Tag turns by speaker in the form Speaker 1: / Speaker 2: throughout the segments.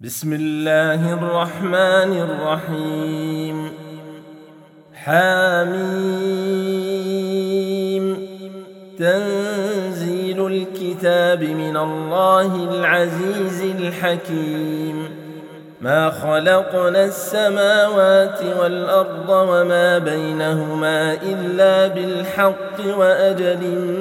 Speaker 1: بسم الله الرحمن الرحيم. حميم. تنزيل الكتاب من الله العزيز الحكيم. ما خلقنا السماوات والأرض وما بينهما إلا بالحق وأجل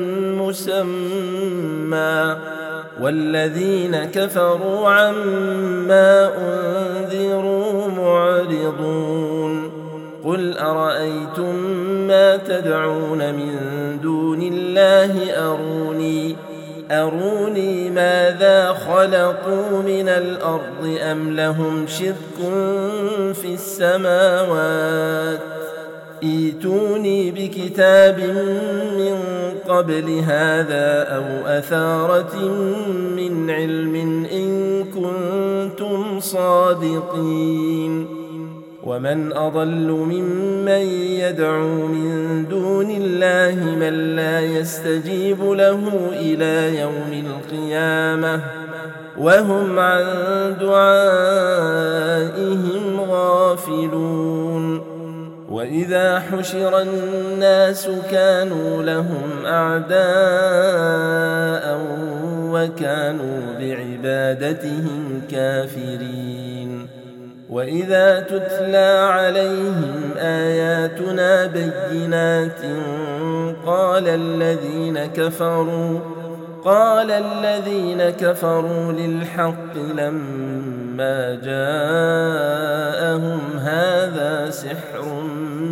Speaker 1: مسمى، والذين كفروا عما أنذروا معرضون. قل أرأيتم ما تدعون من دون الله أروني ماذا خلقوا من الأرض أم لهم شرك في السماوات. ائتوني بكتاب من قبل هذا أو أثارة من علم إن كنتم صادقين. ومن أضل ممن يدعو من دون الله من لا يستجيب له إلى يوم القيامة وهم عن دعائهم غافلون. وإذا حشر الناس كانوا لهم أعداء وكانوا بعبادتهم كافرين. وإذا تتلى عليهم آياتنا بينات قال الذين كفروا للحق لما جاءهم هذا سحر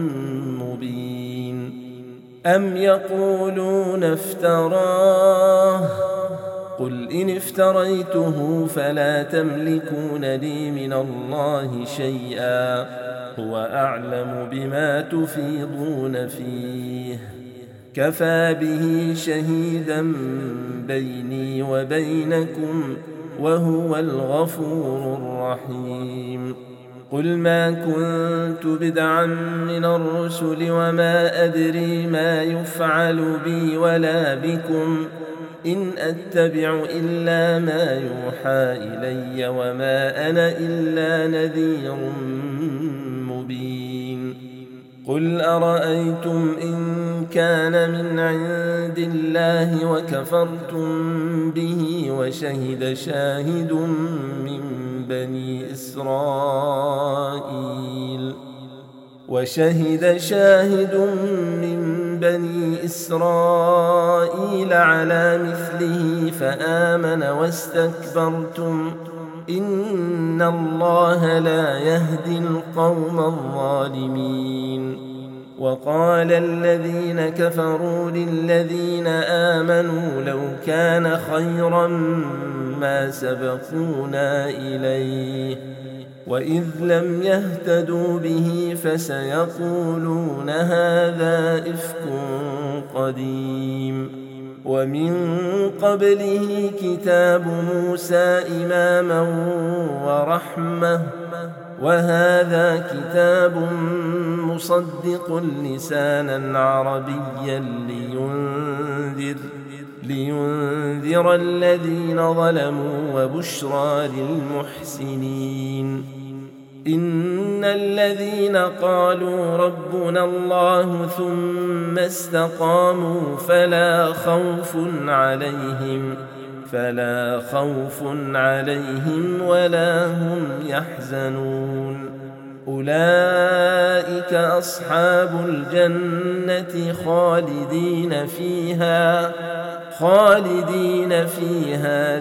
Speaker 1: مبين. أم يقولون افتراه قل إن افتريته فلا تملكون لي من الله شيئا هو أعلم بما تفيضون فيه. كفى به شهيدا بيني وبينكم وهو الغفور الرحيم. قل ما كنت بدعا من الرسل وما أدري ما يفعل بي ولا بكم إن أتبع إلا ما يوحى إلي وما أنا إلا نذير مبين. قل أرأيتم إن كان من عند الله وكفرتم به وشهد شاهد من بني إسرائيل على مثله فآمن واستكبرتم إن الله لا يهدي القوم الظالمين. وقال الذين كفروا للذين آمنوا لو كان خيرا ما سبقونا إليه وإذ لم يهتدوا به فسيقولون هذا إفك قديم. ومن قبله كتاب موسى إماما ورحمة وهذا كتاب مصدق لسانا عربيا لينذر الذين ظلموا وبشرى للمحسنين. إن الذين قالوا ربنا الله ثم استقاموا فلا خوف عليهم ولا هم يحزنون. أولئك أصحاب الجنة خالدين فيها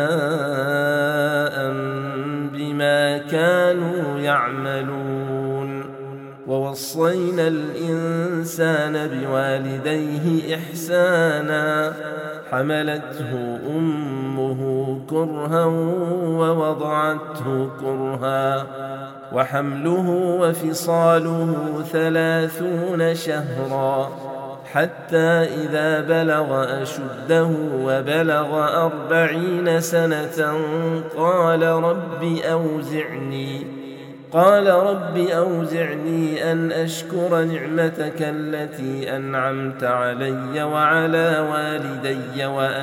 Speaker 1: جزاء بما كانوا يعملون. ووصينا الإنسان بوالديه إحسانا حملته أمه كرها ووضعته كرها وحمله وفصاله 30 شهرا حتى إذا بلغ أشده وبلغ 40 سنة قال قال رب أوزعني أن أشكر نعمتك التي أنعمت علي وعلى والدي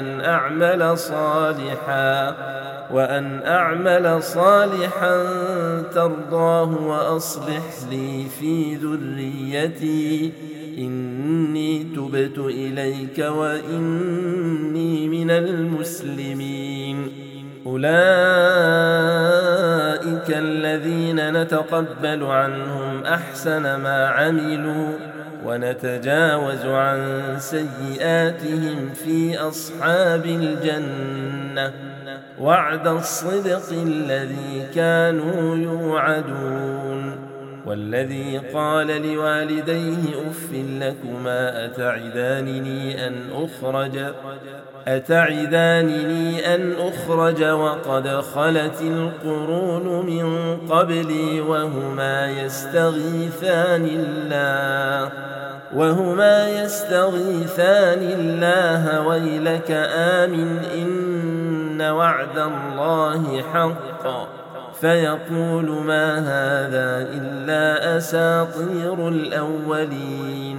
Speaker 1: وأن أعمل صالحا ترضاه وأصلح لي في ذريتي إني تبت إليك وإني من المسلمين. أولئك الذين نتقبل عنهم أحسن ما عملوا ونتجاوز عن سيئاتهم في أصحاب الجنة وعد الصدق الذي كانوا يوعدون. والذي قال لوالديه أف لكما أتعدانني أن أخرج وقد خلت القرون من قبلي وهما يستغيثان الله ويلك آمن إن وعد الله حق فيقول ما هذا إلا أساطير الأولين.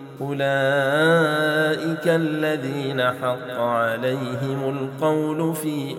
Speaker 1: أولئك الذين حق عليهم القول في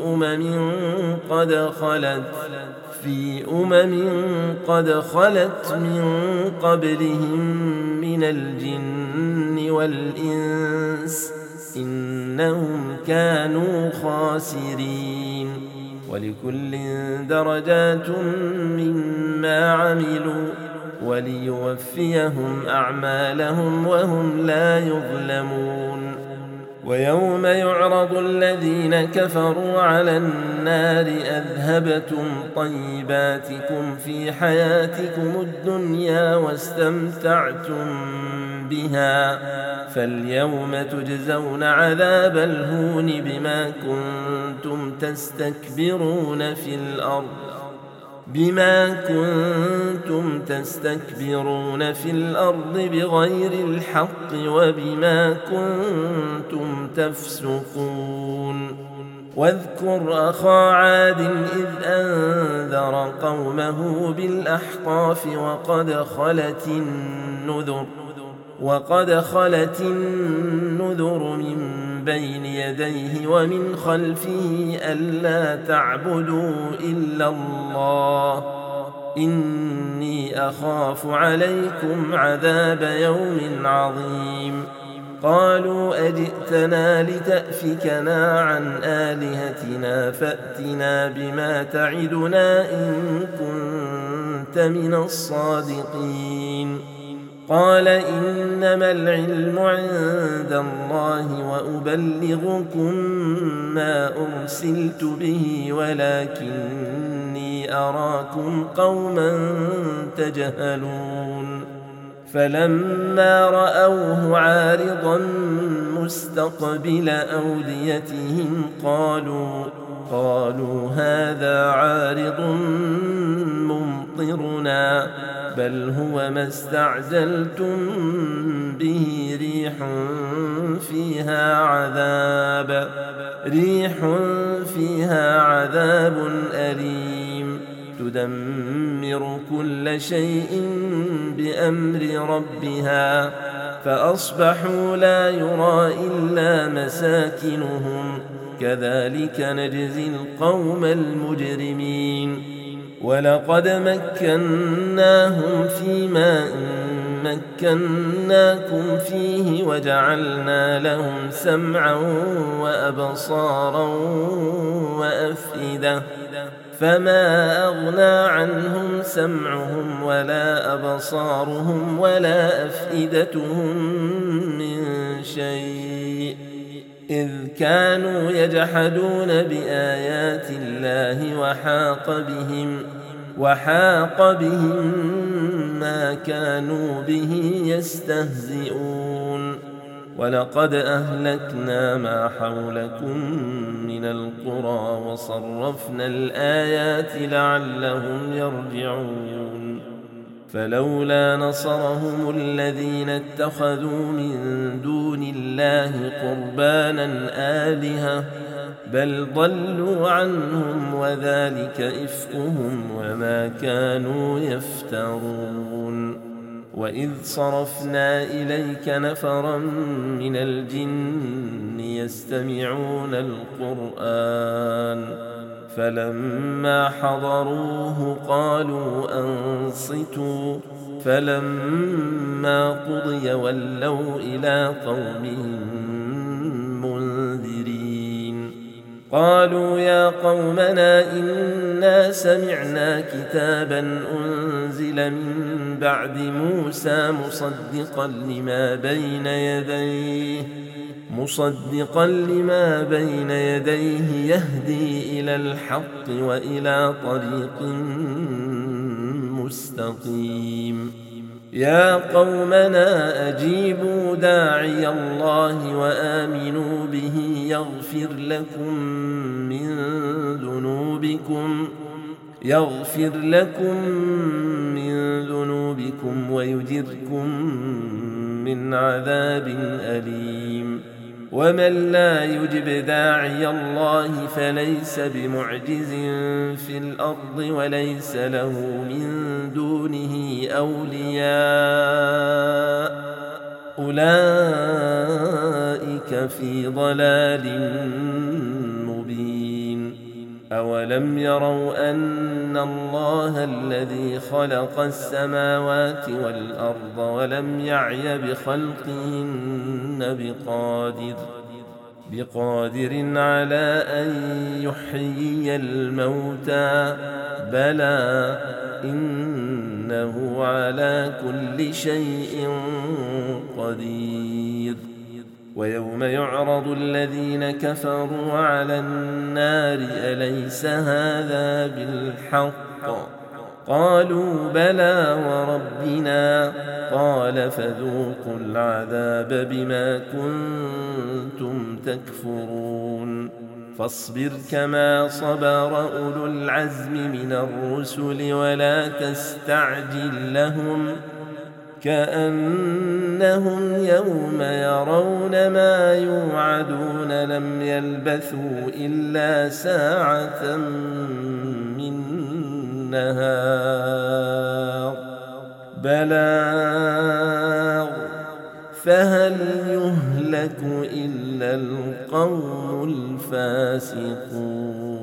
Speaker 1: أمم قد خلت من قبلهم من الجن والإنس إنهم كانوا خاسرين. ولكل درجات مما عملوا وليوفيهم أعمالهم وهم لا يظلمون. ويوم يعرض الذين كفروا على النار أذهبتم طيباتكم في حياتكم الدنيا واستمتعتم بها فاليوم تجزون عذاب الهون بما كنتم تستكبرون في الأرض بغير الحق وبما كنتم تفسقون. واذكر أخا عاد إذ أنذر قومه بالأحقاف وقد خلت النذر من بين يديه ومن خلفه ألا تعبدوا إلا الله إني أخاف عليكم عذاب يوم عظيم. قالوا أجئتنا لتأفكنا عن آلهتنا فأتنا بما تعدنا إن كنت من الصادقين. قال إنما العلم عند الله وأبلغكم ما أرسلت به ولكني أراكم قوما تجهلون. فلما رأوه عارضا مستقبل أوديتهم قالوا هذا عارض ممطرنا بل هو ما استعجلتم به ريح فيها عذاب أليم تدمر كل شيء بأمر ربها فأصبحوا لا يرى إلا مساكنهم كذلك نجزي القوم المجرمين. ولقد مكناهم فيما مكناكم فيه وجعلنا لهم سمعا وأبصارا وأفئدة فما أغنى عنهم سمعهم ولا أبصارهم ولا أفئدتهم من شيء إذ كانوا يجحدون بآيات الله وحاق بهم ما كانوا به يستهزئون. ولقد أهلكنا ما حولكم من القرى وصرفنا الآيات لعلهم يرجعون. فلولا نصرهم الذين اتخذوا من دون الله قربانا آلهة بل ضلوا عنهم وذلك إفكهم وما كانوا يفترون. وإذ صرفنا إليك نفرا من الجن يستمعون القرآن فلما حضروه قالوا أنصتوا فلما قضي ولوا إلى قومهم منذرين. قالوا يا قومنا إنا سمعنا كتابا أنزل من بعد موسى مصدقا لما بين يديه يهدي إلى الحق وإلى طريق مستقيم. يا قومنا أجيبوا داعي الله وآمنوا به يغفر لكم من ذنوبكم ويجركم من عذاب أليم. ومن لا يجب داعي الله فليس بمعجز في الأرض وليس له من دونه أولياء أولئك في ضلال مبين. أولم يروا أن الله الذي خلق السماوات والأرض ولم يعي بخلقهن بقادر على أن يحيي الموتى بلى إنه على كل شيء قدير. ويوم يعرض الذين كفروا على النار أليس هذا بالحق قالوا بلى وربنا قال فذوقوا العذاب بما كنتم تكفرون. فاصبر كما صبر أولو العزم من الرسل ولا تستعجل لهم كأنهم يوم يرون ما يوعدون لم يلبثوا إلا ساعة من نهار بلاغ فهل يهلك إلا القوم الفاسقون.